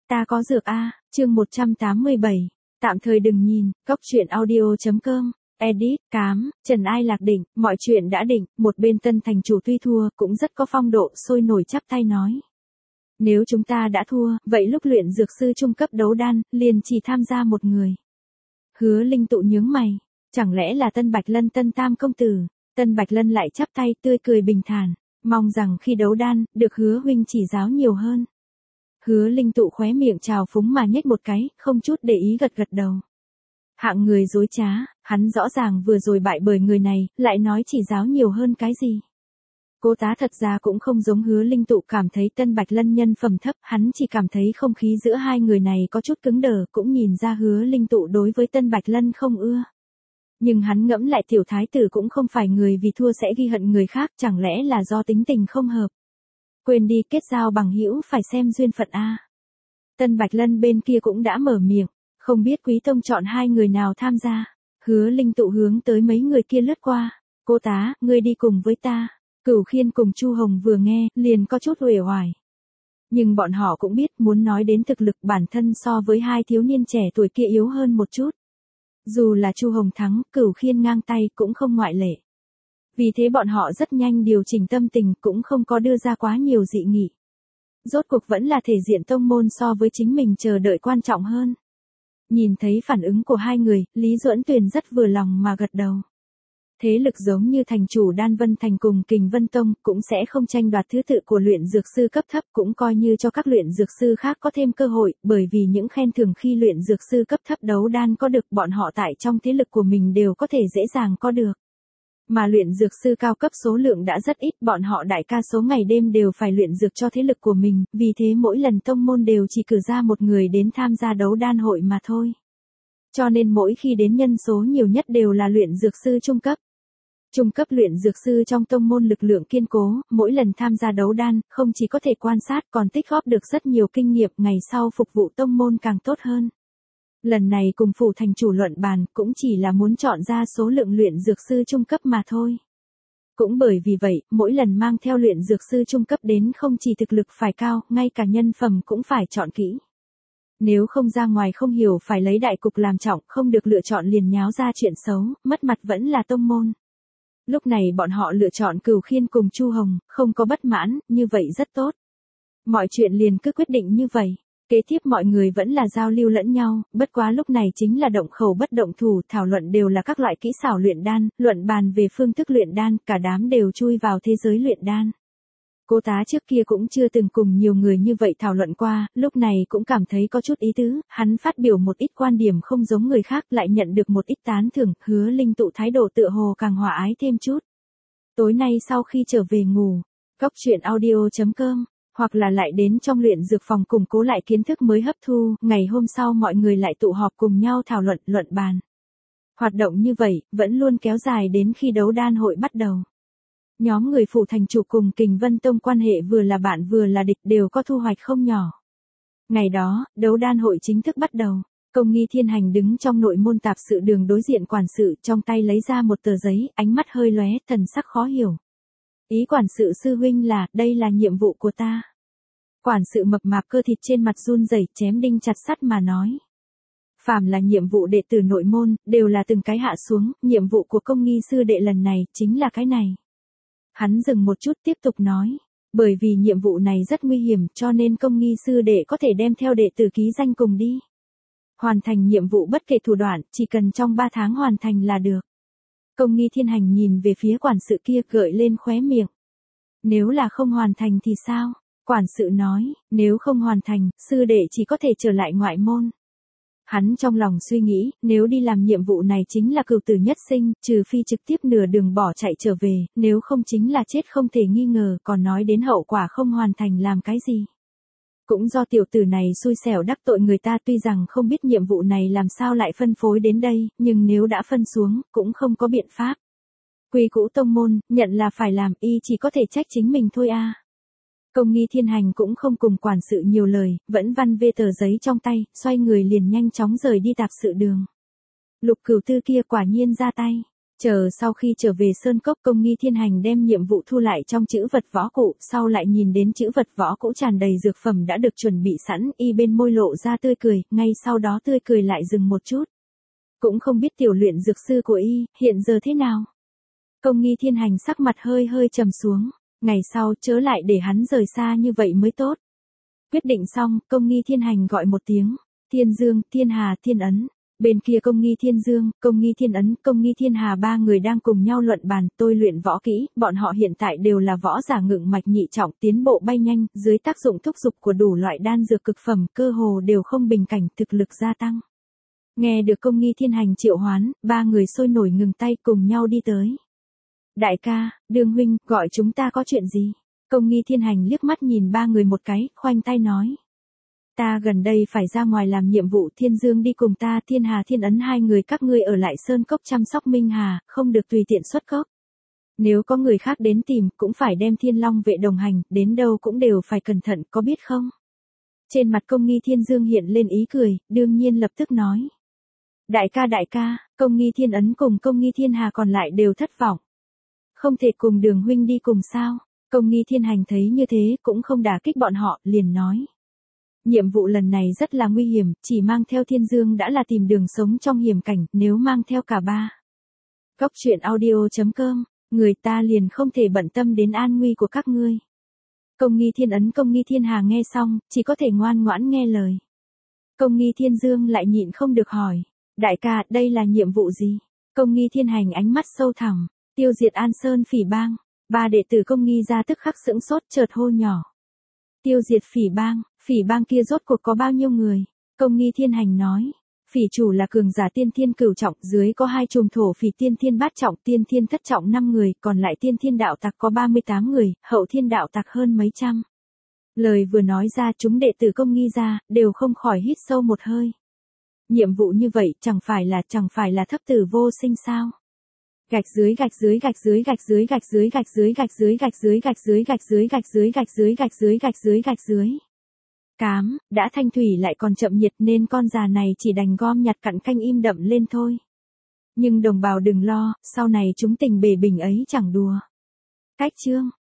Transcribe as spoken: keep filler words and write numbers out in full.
Ta có dược a, chương một trăm tám mươi bảy, tạm thời đừng nhìn, cóc truyện audio chấm com, edit, cám, Trần Ai Lạc định, mọi chuyện đã định, một bên Tân thành chủ tuy thua, cũng rất có phong độ, sôi nổi chắp tay nói. Nếu chúng ta đã thua, vậy lúc luyện dược sư trung cấp đấu đan, liền chỉ tham gia một người. Hứa Linh Tụ nhướng mày, chẳng lẽ là Tân Bạch Lân Tân Tam công tử? Tân Bạch Lân lại chắp tay tươi cười bình thản, mong rằng khi đấu đan, được Hứa huynh chỉ giáo nhiều hơn. Hứa Linh Tụ khóe miệng trào phúng mà nhếch một cái, không chút để ý gật gật đầu. Hạng người dối trá, hắn rõ ràng vừa rồi bại bởi người này, lại nói chỉ giáo nhiều hơn cái gì. Cô tá thật ra cũng không giống Hứa Linh Tụ cảm thấy Tân Bạch Lân nhân phẩm thấp, hắn chỉ cảm thấy không khí giữa hai người này có chút cứng đờ, cũng nhìn ra Hứa Linh Tụ đối với Tân Bạch Lân không ưa. Nhưng hắn ngẫm lại tiểu thái tử cũng không phải người vì thua sẽ ghi hận người khác, chẳng lẽ là do tính tình không hợp. Quên đi, kết giao bằng hữu phải xem duyên phận a. Tân Bạch Lân bên kia cũng đã mở miệng, không biết Quý tông chọn hai người nào tham gia. Hứa Linh Tụ hướng tới mấy người kia lướt qua, cô tá, ngươi đi cùng với ta. Cửu Khiên cùng Chu Hồng vừa nghe, liền có chút uể oải. Nhưng bọn họ cũng biết, muốn nói đến thực lực bản thân so với hai thiếu niên trẻ tuổi kia yếu hơn một chút. Dù là Chu Hồng thắng, Cửu Khiên ngang tay cũng không ngoại lệ. Vì thế bọn họ rất nhanh điều chỉnh tâm tình, cũng không có đưa ra quá nhiều dị nghị. Rốt cuộc vẫn là thể diện tông môn so với chính mình chờ đợi quan trọng hơn. Nhìn thấy phản ứng của hai người, Lý Duẫn Tuyền rất vừa lòng mà gật đầu. Thế lực giống như thành chủ Đan Vân Thành cùng Kình Vân Tông cũng sẽ không tranh đoạt thứ tự của luyện dược sư cấp thấp, cũng coi như cho các luyện dược sư khác có thêm cơ hội, bởi vì những khen thưởng khi luyện dược sư cấp thấp đấu đan có được bọn họ tại trong thế lực của mình đều có thể dễ dàng có được. Mà luyện dược sư cao cấp số lượng đã rất ít, bọn họ đại ca số ngày đêm đều phải luyện dược cho thế lực của mình, vì thế mỗi lần tông môn đều chỉ cử ra một người đến tham gia đấu đan hội mà thôi. Cho nên mỗi khi đến nhân số nhiều nhất đều là luyện dược sư trung cấp. Trung cấp luyện dược sư trong tông môn lực lượng kiên cố, mỗi lần tham gia đấu đan, không chỉ có thể quan sát còn tích góp được rất nhiều kinh nghiệm, ngày sau phục vụ tông môn càng tốt hơn. Lần này cùng phủ thành chủ luận bàn, cũng chỉ là muốn chọn ra số lượng luyện dược sư trung cấp mà thôi. Cũng bởi vì vậy, mỗi lần mang theo luyện dược sư trung cấp đến không chỉ thực lực phải cao, ngay cả nhân phẩm cũng phải chọn kỹ. Nếu không ra ngoài không hiểu phải lấy đại cục làm trọng, không được lựa chọn liền nháo ra chuyện xấu, mất mặt vẫn là tông môn. Lúc này bọn họ lựa chọn Cửu Khiên cùng Chu Hồng, không có bất mãn, như vậy rất tốt. Mọi chuyện liền cứ quyết định như vậy. Kế tiếp mọi người vẫn là giao lưu lẫn nhau, bất quá lúc này chính là động khẩu bất động thủ, thảo luận đều là các loại kỹ xảo luyện đan, luận bàn về phương thức luyện đan, cả đám đều chui vào thế giới luyện đan. Cô tá trước kia cũng chưa từng cùng nhiều người như vậy thảo luận qua, lúc này cũng cảm thấy có chút ý tứ, hắn phát biểu một ít quan điểm không giống người khác, lại nhận được một ít tán thưởng, Hứa Linh Tụ thái độ tựa hồ càng hòa ái thêm chút. Tối nay sau khi trở về ngủ, cóc truyện audio chấm com, hoặc là lại đến trong luyện dược phòng củng cố lại kiến thức mới hấp thu, ngày hôm sau mọi người lại tụ họp cùng nhau thảo luận, luận bàn. Hoạt động như vậy, vẫn luôn kéo dài đến khi đấu đan hội bắt đầu. Nhóm người phủ thành chủ cùng Kình Vân Tông quan hệ vừa là bạn vừa là địch, đều có thu hoạch không nhỏ. Ngày đó, đấu đan hội chính thức bắt đầu. Công Nghi Thiên Hành đứng trong nội môn tạp sự đường đối diện quản sự, trong tay lấy ra một tờ giấy, ánh mắt hơi lóe, thần sắc khó hiểu. Ý quản sự sư huynh là, đây là nhiệm vụ của ta. Quản sự mập mạp cơ thịt trên mặt run rẩy, chém đinh chặt sắt mà nói. Phàm là nhiệm vụ đệ tử nội môn, đều là từng cái hạ xuống, nhiệm vụ của Công Nghi sư đệ lần này, chính là cái này. Hắn dừng một chút tiếp tục nói, bởi vì nhiệm vụ này rất nguy hiểm, cho nên Công Nghi sư đệ có thể đem theo đệ tử ký danh cùng đi. Hoàn thành nhiệm vụ bất kể thủ đoạn, chỉ cần trong ba tháng hoàn thành là được. Công Nghi Thiên Hành nhìn về phía quản sự kia, gợi lên khóe miệng. Nếu là không hoàn thành thì sao? Quản sự nói, nếu không hoàn thành, sư đệ chỉ có thể trở lại ngoại môn. Hắn trong lòng suy nghĩ, nếu đi làm nhiệm vụ này chính là cửu tử nhất sinh, trừ phi trực tiếp nửa đường bỏ chạy trở về, nếu không chính là chết không thể nghi ngờ, còn nói đến hậu quả không hoàn thành làm cái gì. Cũng do tiểu tử này xui xẻo đắc tội người ta, tuy rằng không biết nhiệm vụ này làm sao lại phân phối đến đây, nhưng nếu đã phân xuống, cũng không có biện pháp. Quy cũ tông môn, nhận là phải làm, y chỉ có thể trách chính mình thôi a. Công Nghi Thiên Hành cũng không cùng quản sự nhiều lời, vẫn văn vê tờ giấy trong tay, xoay người liền nhanh chóng rời đi tạp sự đường. Lục Cửu Tư kia quả nhiên ra tay. Chờ sau khi trở về Sơn Cốc, Công Nghi Thiên Hành đem nhiệm vụ thu lại trong chữ vật võ cụ, sau lại nhìn đến chữ vật võ cụ tràn đầy dược phẩm đã được chuẩn bị sẵn, y bên môi lộ ra tươi cười, ngay sau đó tươi cười lại dừng một chút. Cũng không biết tiểu luyện dược sư của y, hiện giờ thế nào? Công Nghi Thiên Hành sắc mặt hơi hơi trầm xuống, ngày sau chớ lại để hắn rời xa như vậy mới tốt. Quyết định xong, Công Nghi Thiên Hành gọi một tiếng, Thiên Dương, Thiên Hà, Thiên Ấn. Bên kia Công Nghi Thiên Dương, Công Nghi Thiên Ấn, Công Nghi Thiên Hà ba người đang cùng nhau luận bàn, tôi luyện võ kỹ, bọn họ hiện tại đều là võ giả ngự mạch nhị trọng, tiến bộ bay nhanh, dưới tác dụng thúc dục của đủ loại đan dược cực phẩm, cơ hồ đều không bình cảnh, thực lực gia tăng. Nghe được Công Nghi Thiên Hành triệu hoán, ba người sôi nổi ngừng tay cùng nhau đi tới. Đại ca, Đường huynh, gọi chúng ta có chuyện gì? Công Nghi Thiên Hành liếc mắt nhìn ba người một cái, khoanh tay nói. Ta gần đây phải ra ngoài làm nhiệm vụ, Thiên Dương đi cùng ta, Thiên Hà Thiên Ấn hai người các ngươi ở lại Sơn Cốc chăm sóc Minh Hà, không được tùy tiện xuất cốc. Nếu có người khác đến tìm, cũng phải đem Thiên Long vệ đồng hành, đến đâu cũng đều phải cẩn thận, có biết không? Trên mặt Công Nghi Thiên Dương hiện lên ý cười, đương nhiên lập tức nói. Đại ca đại ca, Công Nghi Thiên Ấn cùng Công Nghi Thiên Hà còn lại đều thất vọng. Không thể cùng Đường huynh đi cùng sao? Công Nghi Thiên Hành thấy như thế cũng không đả kích bọn họ, liền nói. Nhiệm vụ lần này rất là nguy hiểm, chỉ mang theo Thiên Dương đã là tìm đường sống trong hiểm cảnh, nếu mang theo cả ba. Góc truyện audio chấm com, người ta liền không thể bận tâm đến an nguy của các ngươi. Công Nghi Thiên Ấn Công Nghi Thiên Hà nghe xong, chỉ có thể ngoan ngoãn nghe lời. Công Nghi Thiên Dương lại nhịn không được hỏi, đại ca, đây là nhiệm vụ gì? Công Nghi Thiên Hành ánh mắt sâu thẳm, tiêu diệt An Sơn Phỉ Bang. Ba đệ tử Công Nghi ra tức khắc sững sốt, chợt hô nhỏ. Tiêu diệt Phỉ Bang, Phỉ Bang kia rốt cuộc có bao nhiêu người? Công Nghi Thiên Hành nói. Phỉ chủ là cường giả tiên thiên cửu trọng, dưới có hai chùm thổ phỉ tiên thiên bát trọng, tiên thiên thất trọng năm người, còn lại tiên thiên đạo tặc có ba mươi tám người, hậu thiên đạo tặc hơn mấy trăm. Lời vừa nói ra, chúng đệ tử Công Nghi ra, đều không khỏi hít sâu một hơi. Nhiệm vụ như vậy, chẳng phải là, chẳng phải là thấp tử vô sinh sao? Gạch dưới gạch dưới gạch dưới gạch dưới gạch dưới gạch dưới gạch dưới gạch dưới gạch dưới gạch dưới gạch dưới gạch dưới gạch dưới gạch dưới gạch dưới. Cám, đã thanh thủy lại còn chậm nhiệt nên con già này chỉ đành gom nhặt cặn canh im đậm lên thôi. Nhưng đồng bào đừng lo, sau này chúng tình bề bình ấy chẳng đùa. Cách chương